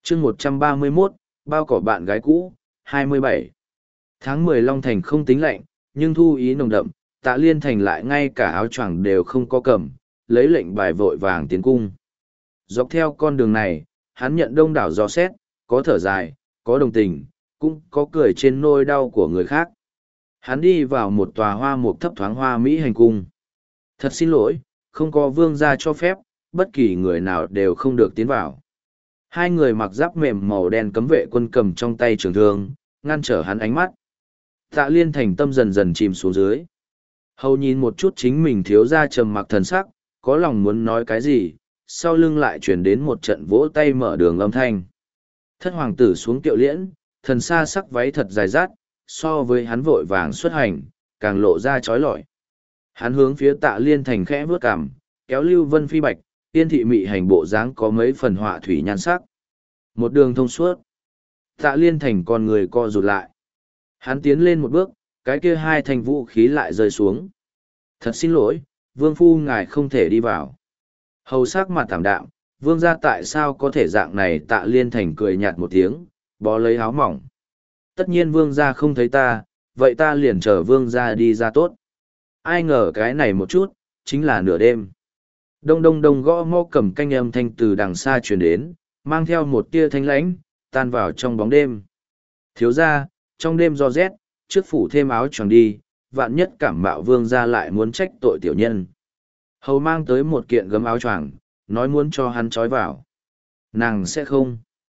chương 131, bao cỏ bạn gái cũ, 27. Tháng 10 Long Thành không tính lạnh, nhưng thu ý nồng đậm, Tạ Liên Thành lại ngay cả áo choàng đều không có cầm, lấy lệnh bài vội vàng tiến cung. Dọc theo con đường này, hắn nhận đông đảo gió xét, có thở dài, có đồng tình, cũng có cười trên nỗi đau của người khác. Hắn đi vào một tòa hoa mục thấp thoáng hoa Mỹ hành cung. Thật xin lỗi, không có vương gia cho phép, bất kỳ người nào đều không được tiến vào. Hai người mặc giáp mềm màu đen cấm vệ quân cầm trong tay trường thương, ngăn trở hắn ánh mắt. Tạ Liên Thành tâm dần dần chìm xuống dưới. Hầu nhìn một chút chính mình thiếu ra trầm mặc thần sắc, có lòng muốn nói cái gì, sau lưng lại chuyển đến một trận vỗ tay mở đường âm thanh. Thất hoàng tử xuống tiệu liễn, thần xa sắc váy thật dài dát, so với hắn vội vàng xuất hành, càng lộ ra trói lọi. Hắn hướng phía Tạ Liên Thành khẽ vướt cằm, kéo Lưu Vân Phi bạch, tiên thị mị hành bộ dáng có mấy phần họa thủy nhan sắc. Một đường thông suốt. Tạ Liên Thành con người co rụt lại. Hắn tiến lên một bước, cái kia hai thanh vũ khí lại rơi xuống. Thật xin lỗi, vương phu ngài không thể đi vào. Hầu sắc mặt thảm đạm, vương gia tại sao có thể dạng này? Tạ Liên Thành cười nhạt một tiếng, bó lấy áo mỏng. Tất nhiên vương gia không thấy ta, vậy ta liền chờ vương gia đi ra tốt. Ai ngờ cái này một chút, chính là nửa đêm. Đông đông đông gõ mõ cầm canh âm thanh từ đằng xa truyền đến, mang theo một tia thanh lãnh, tan vào trong bóng đêm. Thiếu ra, trong đêm do rét, trước phủ thêm áo choàng đi, vạn nhất cảm mạo vương ra lại muốn trách tội tiểu nhân. Hầu mang tới một kiện gấm áo choàng, nói muốn cho hắn trói vào. Nàng sẽ không.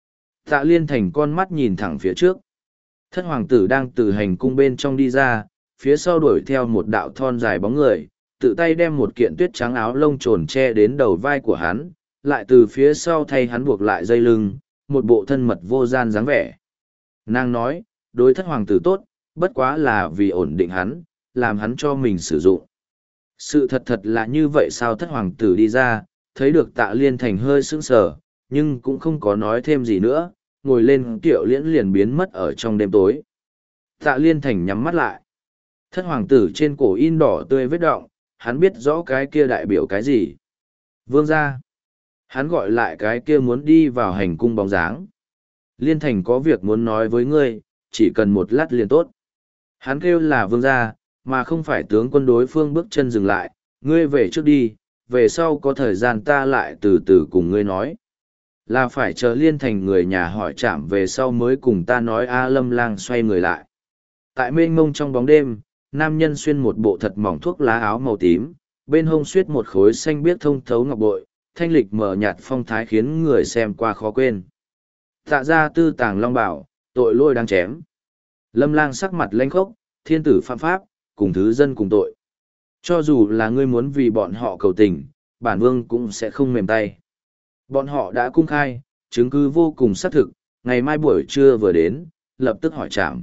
Tạ Liên Thành con mắt nhìn thẳng phía trước. Thất hoàng tử đang từ hành cung bên trong đi ra, phía sau đuổi theo một đạo thon dài bóng người, tự tay đem một kiện tuyết trắng áo lông trồn che đến đầu vai của hắn, lại từ phía sau thay hắn buộc lại dây lưng, một bộ thân mật vô gian dáng vẻ. Nàng nói, đối thất hoàng tử tốt, bất quá là vì ổn định hắn, làm hắn cho mình sử dụng. Sự thật là như vậy sao? Thất hoàng tử đi ra, thấy được Tạ Liên Thành hơi sững sờ, nhưng cũng không có nói thêm gì nữa, ngồi lên kiệu liễn liền biến mất ở trong đêm tối. Tạ Liên Thành nhắm mắt lại. Thất hoàng tử trên cổ in đỏ tươi vết đọng, hắn biết rõ cái kia đại biểu cái gì. Vương gia. Hắn gọi lại cái kia muốn đi vào hành cung bóng dáng. Liên Thành có việc muốn nói với ngươi, chỉ cần một lát liền tốt. Hắn kêu là vương gia, mà không phải tướng quân. Đối phương bước chân dừng lại, ngươi về trước đi, về sau có thời gian ta lại từ từ cùng ngươi nói. Là phải chờ Liên Thành người nhà hỏi chạm về sau mới cùng ta nói. A Lâm Lang xoay người lại. Tại mênh mông trong bóng đêm, nam nhân xuyên một bộ thật mỏng thuốc lá áo màu tím, bên hông xuyết một khối xanh biếc thông thấu ngọc bội, thanh lịch mờ nhạt phong thái khiến người xem qua khó quên. Tạ ra tư tàng long bảo, tội lỗi đang chém. Lâm Lang sắc mặt lãnh khốc, thiên tử phạm pháp, cùng thứ dân cùng tội. Cho dù là ngươi muốn vì bọn họ cầu tình, bản vương cũng sẽ không mềm tay. Bọn họ đã cung khai, chứng cứ vô cùng xác thực, ngày mai buổi trưa vừa đến, lập tức hỏi trảm.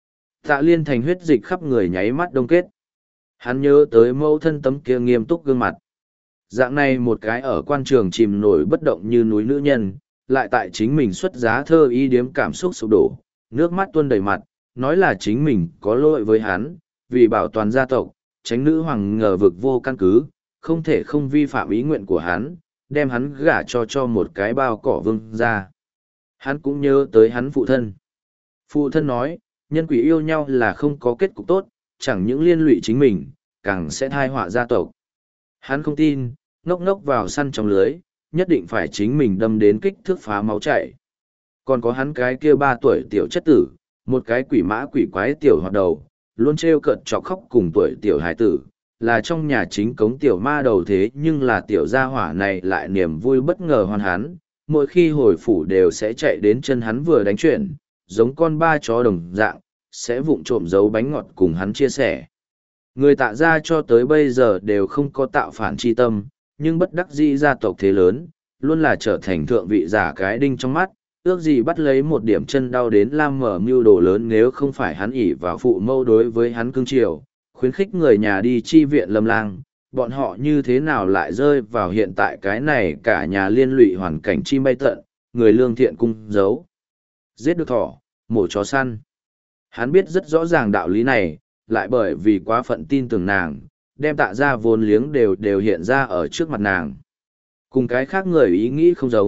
Tạ Liên Thành huyết dịch khắp người nháy mắt đông kết. Hắn nhớ tới mẫu thân tấm kia nghiêm túc gương mặt. Dạng này một cái ở quan trường chìm nổi bất động như núi nữ nhân, lại tại chính mình xuất giá thơ y điếm cảm xúc sụp đổ, nước mắt tuôn đầy mặt, nói là chính mình có lỗi với hắn, vì bảo toàn gia tộc, tránh nữ hoàng ngờ vực vô căn cứ, không thể không vi phạm ý nguyện của hắn, đem hắn gả cho một cái bao cỏ vương ra. Hắn cũng nhớ tới hắn phụ thân. Phụ thân nói, nhân quỷ yêu nhau là không có kết cục tốt, chẳng những liên lụy chính mình, càng sẽ thai họa gia tộc. Hắn không tin, ngốc ngốc vào săn trong lưới, nhất định phải chính mình đâm đến kích thước phá máu chảy. Còn có hắn cái kia 3 tuổi tiểu chất tử, một cái quỷ mã quỷ quái tiểu hoạt đầu, luôn trêu cợt chọc khóc cùng tuổi tiểu hải tử, là trong nhà chính cống tiểu ma đầu. Thế nhưng là tiểu gia hỏa này lại niềm vui bất ngờ hoan hắn, mỗi khi hồi phủ đều sẽ chạy đến chân hắn vừa đánh chuyện, giống con ba chó đồng dạng, sẽ vụng trộm giấu bánh ngọt cùng hắn chia sẻ. Người Tạ gia cho tới bây giờ đều không có tạo phản chi tâm, nhưng bất đắc dĩ gia tộc thế lớn, luôn là trở thành thượng vị giả cái đinh trong mắt, ước gì bắt lấy một điểm chân đau đến lam mở mưu đồ lớn. Nếu không phải hắn ỷ vào phụ mâu đối với hắn cưng chiều, khuyến khích người nhà đi chi viện Lâm Lang, bọn họ như thế nào lại rơi vào hiện tại cái này cả nhà liên lụy hoàn cảnh chim bay tận, người lương thiện cung giấu. Giết được thỏ, mổ chó săn. Hắn biết rất rõ ràng đạo lý này, lại bởi vì quá phận tin tưởng nàng, đem Tạ ra vốn liếng đều hiện ra ở trước mặt nàng. Cùng cái khác người ý nghĩ không giống,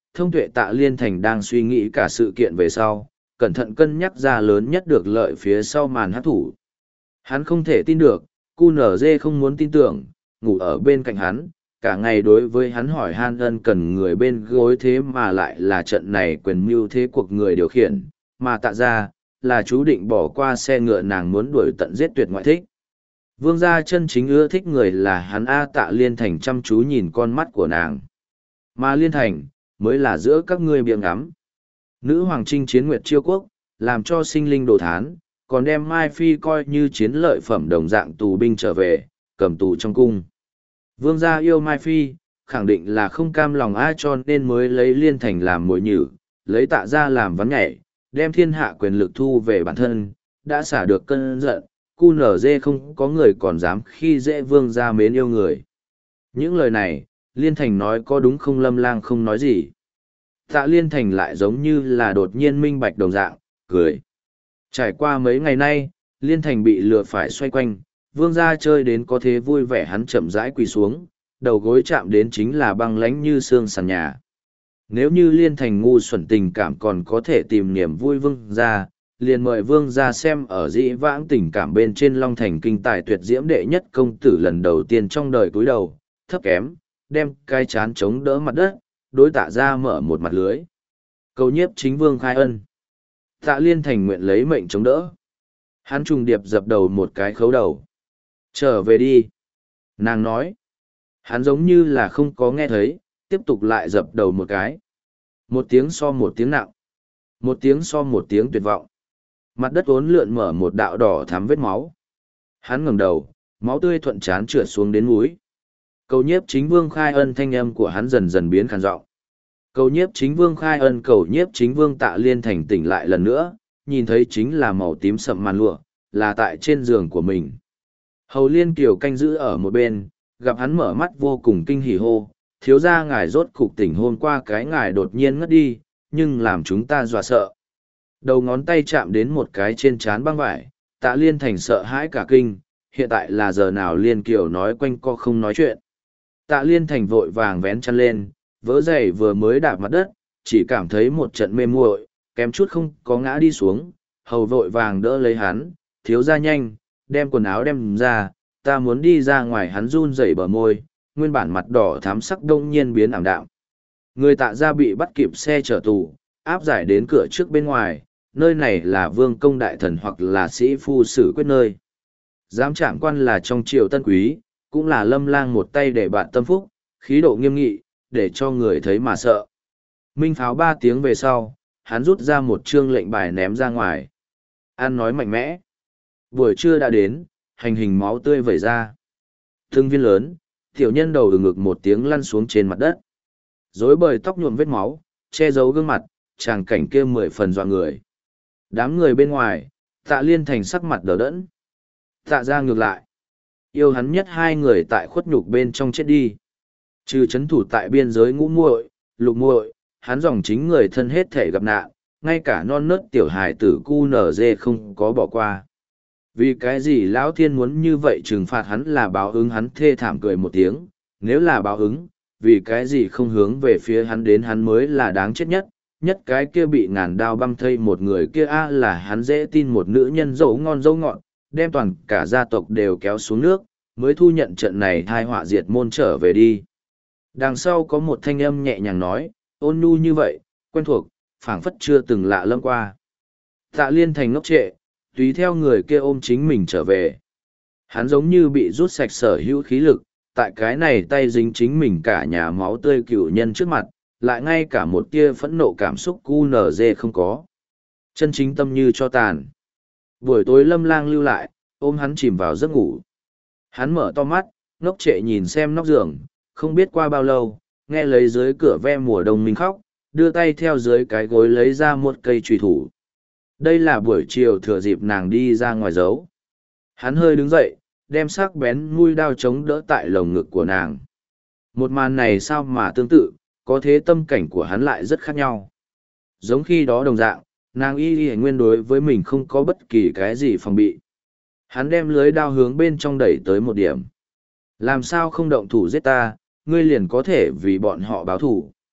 thông tuệ Tạ Liên Thành đang suy nghĩ cả sự kiện về sau, cẩn thận cân nhắc ra lớn nhất được lợi phía sau màn hát thủ. Hắn không thể tin được, QNZ không muốn tin tưởng, ngủ ở bên cạnh hắn, cả ngày đối với hắn hỏi han ân cần người bên gối, thế mà lại là trận này quyền mưu thế cuộc người điều khiển, mà Tạ ra, là chú định bỏ qua xe ngựa nàng muốn đuổi tận giết tuyệt ngoại thích. Vương gia chân chính ưa thích người là hắn A. Tạ Liên Thành chăm chú nhìn con mắt của nàng. Mà Liên Thành, mới là giữa các ngươi miệng ngắm. Nữ hoàng chinh chiến nguyệt chiêu quốc, làm cho sinh linh đồ thán, còn đem Mai Phi coi như chiến lợi phẩm đồng dạng tù binh trở về, cầm tù trong cung. Vương gia yêu Mai Phi, khẳng định là không cam lòng ai cho nên mới lấy Liên Thành làm mồi nhử, lấy Tạ ra làm vắng nhảy, đem thiên hạ quyền lực thu về bản thân, đã xả được cơn giận, QNZ không có người còn dám khi dễ vương gia mến yêu người. Những lời này, Liên Thành nói có đúng không? Lâm Lang không nói gì. Tạ Liên Thành lại giống như là đột nhiên minh bạch đồng dạng, cười. Trải qua mấy ngày nay, Liên Thành bị lừa phải xoay quanh, vương gia chơi đến có thế vui vẻ, hắn chậm rãi quỳ xuống, đầu gối chạm đến chính là băng lánh như xương sàn nhà. Nếu như Liên Thành ngu xuẩn tình cảm còn có thể tìm niềm vui vương gia, liền mời vương gia xem ở dĩ vãng tình cảm bên trên Long Thành kinh tài tuyệt diễm đệ nhất công tử lần đầu tiên trong đời cúi đầu, thấp kém, đem cái chán chống đỡ mặt đất, đối Tạ ra mở một mặt lưới. Cầu nhiếp chính vương khai ân. Tạ Liên Thành nguyện lấy mệnh chống đỡ. Hắn trùng điệp dập đầu một cái khấu đầu. Trở về đi. Nàng nói. Hắn giống như là không có nghe thấy, tiếp tục lại dập đầu một cái. Một tiếng so một tiếng nặng. Một tiếng so một tiếng tuyệt vọng. Mặt đất uốn lượn mở một đạo đỏ thắm vết máu. Hắn ngẩng đầu, máu tươi thuận trán trượt xuống đến mũi. Cầu nhiếp chính vương khai ân, thanh âm của hắn dần dần biến khàn giọng. Cầu nhiếp chính vương khai ân, cầu nhiếp chính vương. Tạ Liên Thành tỉnh lại lần nữa, nhìn thấy chính là màu tím sậm màn lụa, là tại trên giường của mình. Hầu Liên Kiều canh giữ ở một bên, gặp hắn mở mắt vô cùng kinh hỉ hô, thiếu gia ngài rốt cục tỉnh, hôm qua cái ngài đột nhiên ngất đi, nhưng làm chúng ta dọa sợ. Đầu ngón tay chạm đến một cái trên trán băng vải, Tạ Liên Thành sợ hãi cả kinh, hiện tại là giờ nào? Liên Kiều nói quanh co không nói chuyện. Tạ Liên Thành vội vàng vén chăn lên, vỡ giày vừa mới đạp mặt đất, chỉ cảm thấy một trận mê muội, kém chút không có ngã đi xuống. Hầu vội vàng đỡ lấy hắn, thiếu gia nhanh, đem quần áo đem ra, ta muốn đi ra ngoài. Hắn run rẩy bờ môi, nguyên bản mặt đỏ thắm sắc đông nhiên biến ảm đạm. Người Tạ gia bị bắt kịp xe chở tù, áp giải đến cửa trước bên ngoài, nơi này là vương công đại thần hoặc là sĩ phu xử quyết nơi. Giám trạm quan là trong triều tân quý, cũng là Lâm Lang một tay để bạn tâm phúc, khí độ nghiêm nghị, để cho người thấy mà sợ. Minh pháo 3 tiếng về sau, hắn rút ra một chương lệnh bài ném ra ngoài. An nói mạnh mẽ. Buổi trưa đã đến, hành hình máu tươi vẩy ra. Thương viên lớn, tiểu nhân đầu ngực một tiếng lăn xuống trên mặt đất. Rối bời tóc nhuộm vết máu, che giấu gương mặt, tràng cảnh kia 10 phần dọa người. Đám người bên ngoài, Tạ Liên Thành sắc mặt đờ đẫn. Tạ ra ngược lại. Yêu hắn nhất 2 người tại khuất nhục bên trong chết đi. Trừ chấn thủ tại biên giới Ngũ muội, Lục muội, hắn dòng chính người thân hết thể gặp nạn, ngay cả non nớt tiểu hài tử QNZ không có bỏ qua. Vì cái gì Lão Thiên muốn như vậy trừng phạt hắn? Là báo ứng. Hắn thê thảm cười một tiếng, nếu là báo ứng, vì cái gì không hướng về phía hắn đến? Hắn mới là đáng chết nhất, nhất cái kia bị ngàn đao băm thây một người kia là hắn dễ tin một nữ nhân dẫu ngon dẫu ngọt, đem toàn cả gia tộc đều kéo xuống nước, mới thu nhận trận này thai họa diệt môn trở về đi. Đằng sau có một thanh âm nhẹ nhàng nói, ôn nhu như vậy, quen thuộc, phảng phất chưa từng lạ lẫm qua. Tạ Liên Thành ngốc trệ, tùy theo người kia ôm chính mình trở về. Hắn giống như bị rút sạch sở hữu khí lực, tại cái này tay dính chính mình cả nhà máu tươi cựu nhân trước mặt, lại ngay cả một tia phẫn nộ cảm xúc QNZ không có. Chân chính tâm như cho tàn. Buổi tối Lâm Lang lưu lại, ôm hắn chìm vào giấc ngủ. Hắn mở to mắt, ngốc trệ nhìn xem nóc giường, không biết qua bao lâu, nghe lấy dưới cửa ve mùa đông mình khóc, đưa tay theo dưới cái gối lấy ra một cây trùy thủ. Đây là buổi chiều thừa dịp nàng đi ra ngoài giấu. Hắn hơi đứng dậy, đem sắc bén mũi đao chống đỡ tại lồng ngực của nàng. Một màn này sao mà tương tự, có thế tâm cảnh của hắn lại rất khác nhau. Giống khi đó đồng dạng, nàng y nguyên đối với mình không có bất kỳ cái gì phòng bị. Hắn đem lưới đao hướng bên trong đẩy tới một điểm. Làm sao không động thủ giết ta, ngươi liền có thể vì bọn họ báo thủ.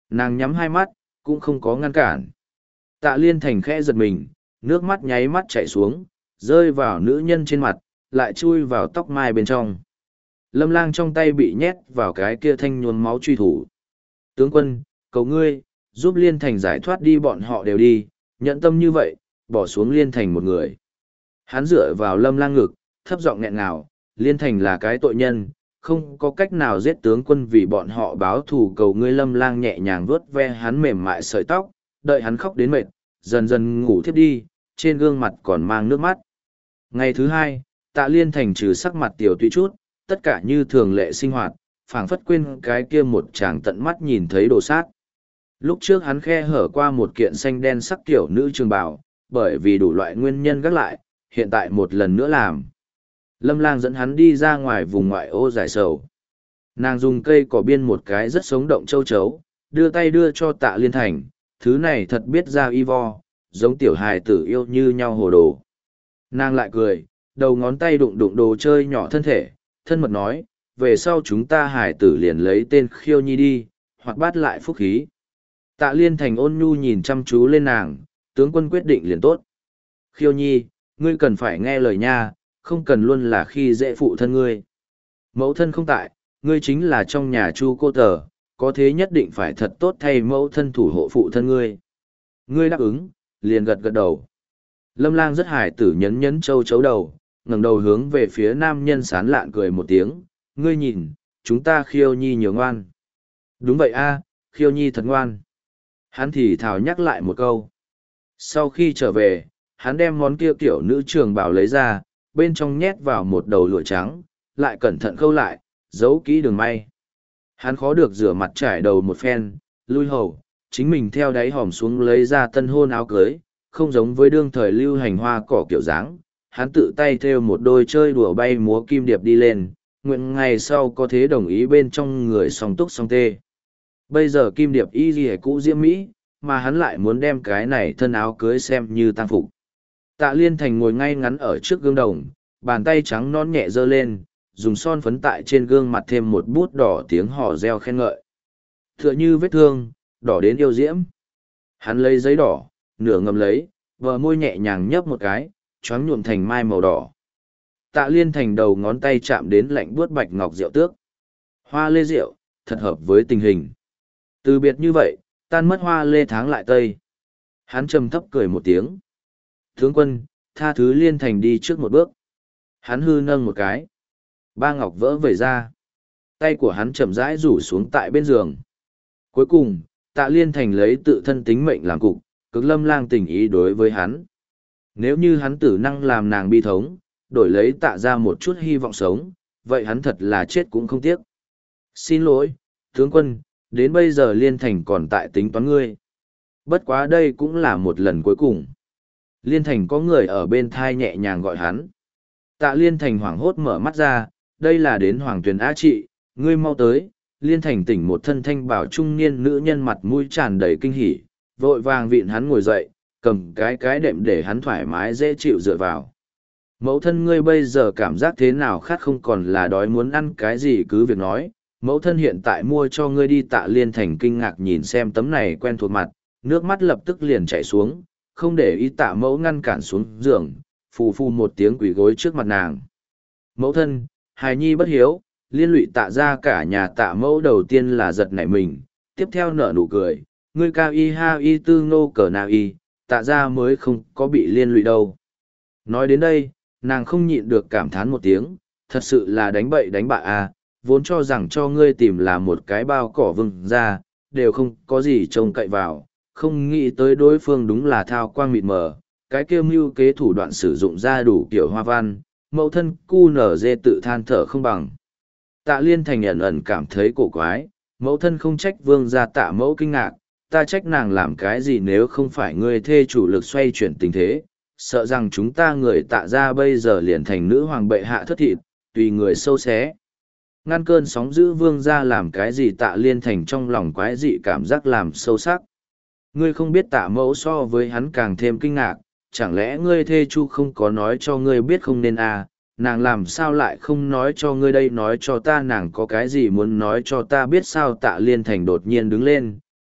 Nàng nhắm hai mắt, cũng không có ngăn cản. Tạ Liên Thành khẽ giật mình, nước mắt nháy mắt chảy xuống, rơi vào nữ nhân trên mặt, lại chui vào tóc mai bên trong. Lâm Lang trong tay bị nhét vào cái kia thanh nhuốm máu truy thủ. Tướng quân, cầu ngươi, giúp Liên Thành giải thoát đi, bọn họ đều đi, nhẫn tâm như vậy, bỏ xuống Liên Thành một người. Hắn dựa vào Lâm Lang ngực, thấp giọng nghẹn ngào, Liên Thành là cái tội nhân, không có cách nào giết tướng quân vì bọn họ báo thù, cầu ngươi. Lâm Lang nhẹ nhàng vuốt ve hắn mềm mại sợi tóc, đợi hắn khóc đến mệt, dần dần ngủ thiếp đi, trên gương mặt còn mang nước mắt. Ngày thứ hai, Tạ Liên Thành trừ sắc mặt tiểu tụy chút, tất cả như thường lệ sinh hoạt, phảng phất quên cái kia một chàng tận mắt nhìn thấy đồ sát. Lúc trước hắn khe hở qua một kiện xanh đen sắc tiểu nữ trường bào, bởi vì đủ loại nguyên nhân gác lại, hiện tại một lần nữa làm. Lâm Lang dẫn hắn đi ra ngoài vùng ngoại ô giải sầu. Nàng dùng cây cỏ biên một cái rất sống động châu chấu, đưa tay đưa cho Tạ Liên Thành, thứ này thật biết ra y vo, giống tiểu hài tử yêu như nhau hồ đồ. Nàng lại cười, đầu ngón tay đụng đụng đồ chơi nhỏ thân thể, thân mật nói, về sau chúng ta hài tử liền lấy tên Khiêu Nhi đi, hoặc bắt lại phúc khí. Tạ Liên Thành ôn nhu nhìn chăm chú lên nàng, tướng quân quyết định liền tốt. Khiêu Nhi, ngươi cần phải nghe lời nha, không cần luôn là khi dễ phụ thân ngươi. Mẫu thân không tại, ngươi chính là trong nhà Chu cô tờ, có thế nhất định phải thật tốt thay mẫu thân thủ hộ phụ thân ngươi. Ngươi đáp ứng, liền gật gật đầu. Lâm Lang rất hài tử nhấn nhấn châu chấu đầu, ngẩng đầu hướng về phía nam nhân sán lạn cười một tiếng, ngươi nhìn, chúng ta Khiêu Nhi nhiều ngoan. Đúng vậy a, Khiêu Nhi thật ngoan. Hắn thì thào nhắc lại một câu. Sau khi trở về, hắn đem món kia kiểu nữ trường bào lấy ra, bên trong nhét vào một đầu lụa trắng, lại cẩn thận khâu lại, giấu kỹ đường may. Hắn khó được rửa mặt trải đầu một phen, lui hầu, chính mình theo đáy hòm xuống lấy ra tân hôn áo cưới, không giống với đương thời lưu hành hoa cỏ kiểu dáng. Hắn tự tay thêu một đôi chơi đùa bay múa kim điệp đi lên, nguyện ngày sau có thế đồng ý bên trong người song túc song tê. Bây giờ kim điệp y gì cũ diễm mỹ, mà hắn lại muốn đem cái này thân áo cưới xem như tang phục. Tạ Liên Thành ngồi ngay ngắn ở trước gương đồng, bàn tay trắng non nhẹ giơ lên, dùng son phấn tại trên gương mặt thêm một bút đỏ, tiếng hò reo khen ngợi. Tựa như vết thương, đỏ đến yêu diễm. Hắn lấy giấy đỏ, nửa ngầm lấy, vờ môi nhẹ nhàng nhấp một cái, choáng nhuộm thành mai màu đỏ. Tạ Liên Thành đầu ngón tay chạm đến lạnh buốt bạch ngọc rượu tước. Hoa lê rượu, thật hợp với tình hình. Từ biệt như vậy, tan mất hoa lê tháng lại tây. Hắn trầm thấp cười một tiếng. Tướng quân, tha thứ Liên Thành đi trước một bước. Hắn hư nâng một cái. Ba ngọc vỡ vẩy ra. Tay của hắn chậm rãi rủ xuống tại bên giường. Cuối cùng, Tạ Liên Thành lấy tự thân tính mệnh làm cục, cực Lâm Lang tình ý đối với hắn. Nếu như hắn tử năng làm nàng bi thống, đổi lấy Tạ ra một chút hy vọng sống, vậy hắn thật là chết cũng không tiếc. Xin lỗi, tướng quân, đến bây giờ Liên Thành còn tại tính toán ngươi. Bất quá đây cũng là một lần cuối cùng. Liên Thành có người ở bên thai nhẹ nhàng gọi hắn. Tạ Liên Thành hoảng hốt mở mắt ra, đây là đến Hoàng Tuyền Á Trị, ngươi mau tới. Liên Thành tỉnh một thân thanh bảo trung niên nữ nhân mặt mũi tràn đầy kinh hỉ, vội vàng vịn hắn ngồi dậy, cầm cái đệm để hắn thoải mái dễ chịu dựa vào. Mẫu thân ngươi bây giờ cảm giác thế nào, khát không còn là đói muốn ăn cái gì cứ việc nói, mẫu thân hiện tại mua cho ngươi đi. Tạ Liên Thành kinh ngạc nhìn xem tấm này quen thuộc mặt, nước mắt lập tức liền chảy xuống, không để ý Tạ mẫu ngăn cản xuống giường, phù phù một tiếng quỳ gối trước mặt nàng. Mẫu thân, hài nhi bất hiếu, liên lụy Tạ ra cả nhà. Tạ mẫu đầu tiên là giật nảy mình, tiếp theo nở nụ cười, ngươi cao y ha y tư ngô cờ nào y, Tạ ra mới không có bị liên lụy đâu. Nói đến đây, nàng không nhịn được cảm thán một tiếng, thật sự là đánh bậy đánh bạ à, vốn cho rằng cho ngươi tìm là một cái bao cỏ vừng ra, đều không có gì trông cậy vào, không nghĩ tới đối phương đúng là thao quang mịt mờ, cái kêu mưu kế thủ đoạn sử dụng ra đủ kiểu hoa văn, mẫu thân cu nở dê tự than thở không bằng. Tạ Liên Thành ẩn ẩn cảm thấy cổ quái, mẫu thân không trách vương gia. Tạ mẫu kinh ngạc, ta trách nàng làm cái gì, nếu không phải ngươi thê chủ lực xoay chuyển tình thế, sợ rằng chúng ta người Tạ ra bây giờ liền thành nữ hoàng bệ hạ thất thịt, tùy người sâu xé. Ngăn cơn sóng dữ vương gia làm cái gì? Tạ Liên Thành trong lòng quái dị cảm giác làm sâu sắc. Ngươi không biết Tạ mẫu so với hắn càng thêm kinh ngạc, chẳng lẽ ngươi thê chu không có nói cho ngươi biết không nên à, nàng làm sao lại không nói cho ngươi đây, nói cho ta, nàng có cái gì muốn nói cho ta biết sao? Tạ Liên Thành đột nhiên đứng lên,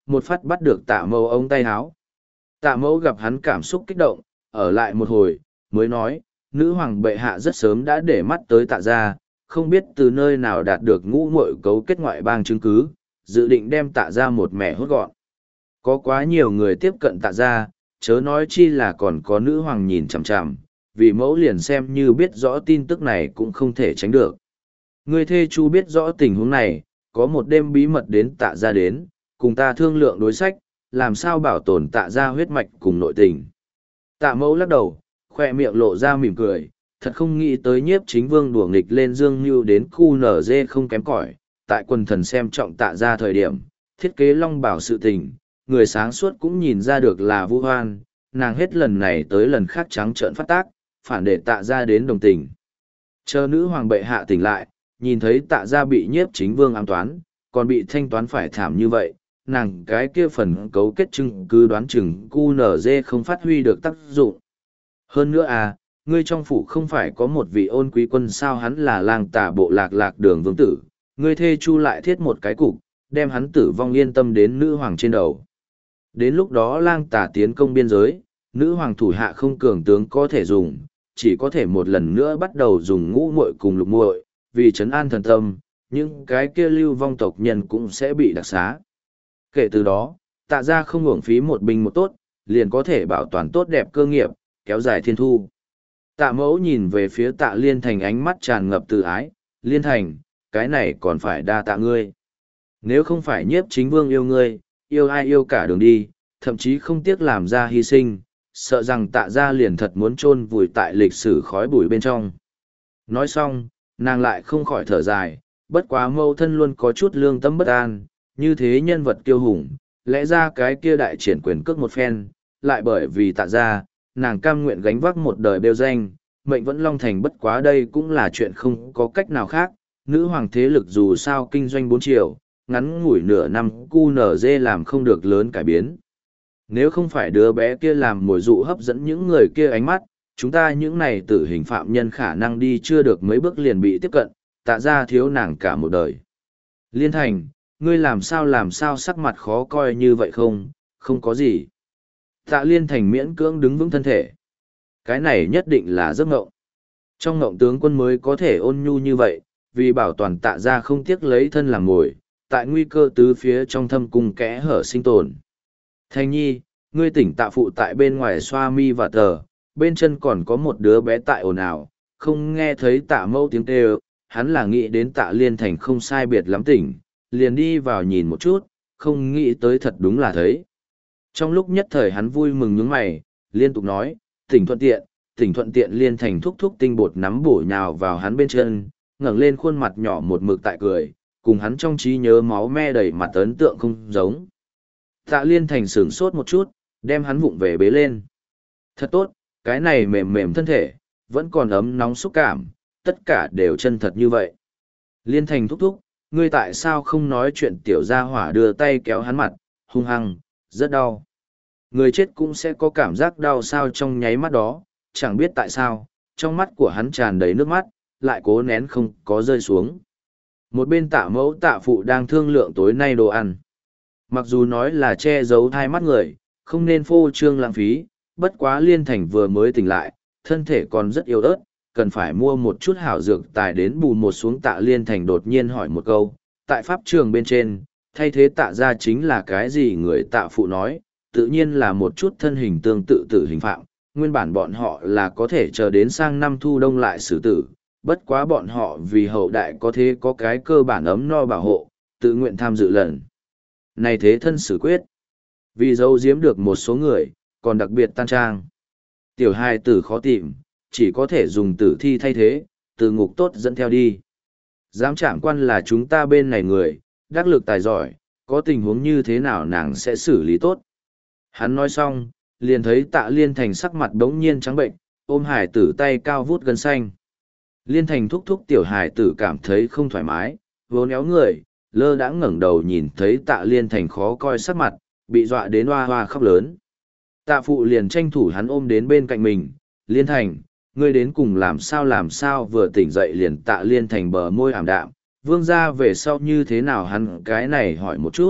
một phát bắt được tạ mẫu ống tay áo. Tạ mẫu gặp hắn cảm xúc kích động, ở lại một hồi, mới nói, nữ hoàng bệ hạ rất sớm đã để mắt tới tạ gia, không biết từ nơi nào đạt được ngũ muội cấu kết ngoại bang chứng cứ, dự định đem tạ gia một mẻ hốt gọn. Có quá nhiều người tiếp cận tạ gia, chớ nói chi là còn có nữ hoàng nhìn chằm chằm, vì mẫu liền xem như biết rõ tin tức này cũng không thể tránh được. Người thê Chu biết rõ tình huống này, có một đêm bí mật đến tạ gia đến, cùng ta thương lượng đối sách, làm sao bảo tồn tạ gia huyết mạch cùng nội tình. Tạ mẫu lắc đầu, khoe miệng lộ ra mỉm cười, thật không nghĩ tới nhiếp chính vương đùa nghịch lên dương mưu đến khu nở dê không kém cỏi. Tại quần thần xem trọng tạ gia thời điểm, thiết kế long bảo sự tình, người sáng suốt cũng nhìn ra được là vu hoan, nàng hết lần này tới lần khác trắng trợn phát tác, phản để tạ gia đến đồng tình. Chờ nữ hoàng bệ hạ tỉnh lại, nhìn thấy tạ gia bị nhiếp chính vương ám toán, còn bị thanh toán phải thảm như vậy, nàng cái kia phần cấu kết chứng cứ đoán chừng QNZ không phát huy được tác dụng. Hơn nữa ngươi trong phủ không phải có một vị ôn quý quân sao, hắn là lang tà bộ lạc đường vương tử, ngươi thê Chu lại thiết một cái cục, đem hắn tử vong yên tâm đến nữ hoàng trên đầu. Đến lúc đó lang tà tiến công biên giới, nữ hoàng thủ hạ không cường tướng có thể dùng, chỉ có thể một lần nữa bắt đầu dùng ngũ muội cùng lục muội, vì trấn an thần tâm, những cái kia lưu vong tộc nhân cũng sẽ bị đặc xá. Kể từ đó, tạ gia không uổng phí một binh một tốt, liền có thể bảo toàn tốt đẹp cơ nghiệp, kéo dài thiên thu. Tạ mẫu nhìn về phía tạ Liên Thành, ánh mắt tràn ngập từ ái, Liên Thành, cái này còn phải đa tạ ngươi. Nếu không phải nhiếp chính vương yêu ngươi, yêu ai yêu cả đường đi, thậm chí không tiếc làm ra hy sinh, sợ rằng tạ gia liền thật muốn chôn vùi tại lịch sử khói bụi bên trong. Nói xong, nàng lại không khỏi thở dài, bất quá mâu thân luôn có chút lương tâm bất an, như thế nhân vật kiêu hùng, lẽ ra cái kia đại triển quyền cước một phen, lại bởi vì tạ gia, nàng cam nguyện gánh vác một đời bêu danh, mệnh vẫn long thành, bất quá đây cũng là chuyện không có cách nào khác, nữ hoàng thế lực dù sao kinh doanh 4 triệu, ngắn ngủi nửa năm QNZ làm không được lớn cải biến. Nếu không phải đứa bé kia làm mồi dụ hấp dẫn những người kia ánh mắt, chúng ta những này tử hình phạm nhân khả năng đi chưa được mấy bước liền bị tiếp cận, tạ ra thiếu nàng cả một đời. Liên Thành, ngươi làm sao sắc mặt khó coi như vậy không, không có gì. Tạ Liên Thành miễn cưỡng đứng vững thân thể. Cái này nhất định là giấc ngộng. Trong ngộng tướng quân mới có thể ôn nhu như vậy, vì bảo toàn tạ ra không tiếc lấy thân làm mồi, tại nguy cơ tứ phía trong thâm cung kẽ hở sinh tồn. Thành nhi, ngươi tỉnh tạ phụ tại bên ngoài xoa mi và tờ, bên chân còn có một đứa bé tại ồn ào, không nghe thấy tạ mâu tiếng kêu, hắn là nghĩ đến tạ Liên Thành không sai biệt lắm tỉnh, liền đi vào nhìn một chút, không nghĩ tới thật đúng là thấy. Trong lúc nhất thời hắn vui mừng nhướng mày, liên tục nói, tỉnh thuận tiện. Liên Thành thúc thúc tinh bột nắm bổ nhào vào hắn bên chân, ngẩng lên khuôn mặt nhỏ một mực tại cười, cùng hắn trong trí nhớ máu me đầy mặt ấn tượng không giống. Tạ Liên Thành sửng sốt một chút, đem hắn vụng về bế lên. Thật tốt, cái này mềm mềm thân thể, vẫn còn ấm nóng xúc cảm, tất cả đều chân thật như vậy. Liên Thành thúc thúc, ngươi tại sao không nói chuyện, tiểu gia hỏa đưa tay kéo hắn mặt, hung hăng, rất đau. Người chết cũng sẽ có cảm giác đau sao, trong nháy mắt đó, chẳng biết tại sao, trong mắt của hắn tràn đầy nước mắt, lại cố nén không có rơi xuống. Một bên tạ mẫu tạ phụ đang thương lượng tối nay đồ ăn. Mặc dù nói là che giấu hai mắt người, không nên phô trương lãng phí, bất quá Liên Thành vừa mới tỉnh lại, thân thể còn rất yếu ớt, cần phải mua một chút hảo dược tài đến bù một xuống. Tạ Liên Thành đột nhiên hỏi một câu, tại pháp trường bên trên, thay thế tạ ra chính là cái gì? Người tạ phụ nói, tự nhiên là một chút thân hình tương tự tử hình phạm, nguyên bản bọn họ là có thể chờ đến sang năm thu đông lại xử tử, bất quá bọn họ vì hậu đại có thế có cái cơ bản ấm no bảo hộ, tự nguyện tham dự lần này thế thân xử quyết. Vì giấu giếm được một số người, còn đặc biệt tan trang. Tiểu hài tử khó tìm, chỉ có thể dùng tử thi thay thế, từ ngục tốt dẫn theo đi. Giám trạng quan là chúng ta bên này người, đắc lực tài giỏi, có tình huống như thế nào nàng sẽ xử lý tốt. Hắn nói xong, liền thấy Tạ Liên Thành sắc mặt đống nhiên trắng bệnh, ôm hải tử tay cao vút gân xanh. Liên Thành thúc thúc tiểu hải tử cảm thấy không thoải mái, vốn éo người, lơ đãng ngẩng đầu nhìn thấy Tạ Liên Thành khó coi sắc mặt, bị dọa đến hoa hoa khóc lớn. Tạ phụ liền tranh thủ hắn ôm đến bên cạnh mình, Liên Thành, ngươi đến cùng làm sao vừa tỉnh dậy liền. Tạ Liên Thành bờ môi ảm đạm, vương ra về sau như thế nào hắn cái này hỏi một chút,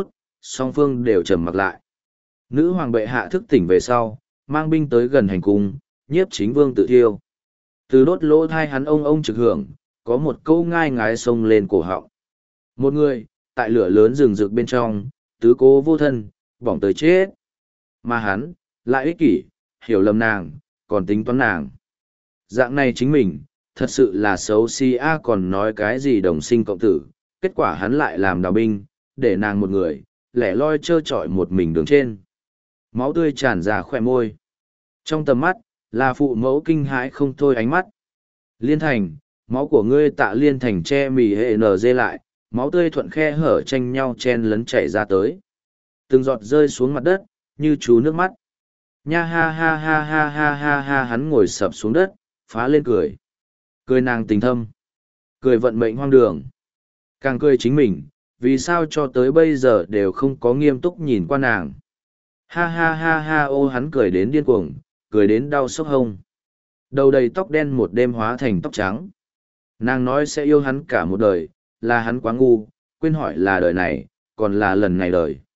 song phương đều trầm mặc lại. Nữ hoàng bệ hạ thức tỉnh về sau, mang binh tới gần hành cung, nhiếp chính vương tự thiêu. Từ đốt lỗ thai hắn ông trực hưởng, có một câu ngai ngái sông lên cổ họng. Một người, tại lửa lớn rừng rực bên trong, tứ cố vô thân, bỏng tới chết. Mà hắn, lại ích kỷ, hiểu lầm nàng, còn tính toán nàng. Dạng này chính mình, thật sự là xấu xí a, còn nói cái gì đồng sinh cộng tử, kết quả hắn lại làm đào binh, để nàng một người, lẻ loi trơ trọi một mình đường trên. Máu tươi tràn ra khỏe môi. Trong tầm mắt, là phụ mẫu kinh hãi không thôi ánh mắt. Liên Thành, máu của ngươi Tạ Liên Thành che mì hệ nở dê lại, máu tươi thuận khe hở tranh nhau chen lấn chảy ra tới. Từng giọt rơi xuống mặt đất, như chú nước mắt. Nha ha ha ha ha ha ha ha, hắn ngồi sập xuống đất, phá lên cười. Cười nàng tình thâm. Cười vận mệnh hoang đường. Càng cười chính mình, vì sao cho tới bây giờ đều không có nghiêm túc nhìn qua nàng. Ha ha ha ha, ô, hắn cười đến điên cuồng, cười đến đau sốc hông. Đầu đầy tóc đen một đêm hóa thành tóc trắng. Nàng nói sẽ yêu hắn cả một đời, là hắn quá ngu, quên hỏi là đời này, còn là lần này đời.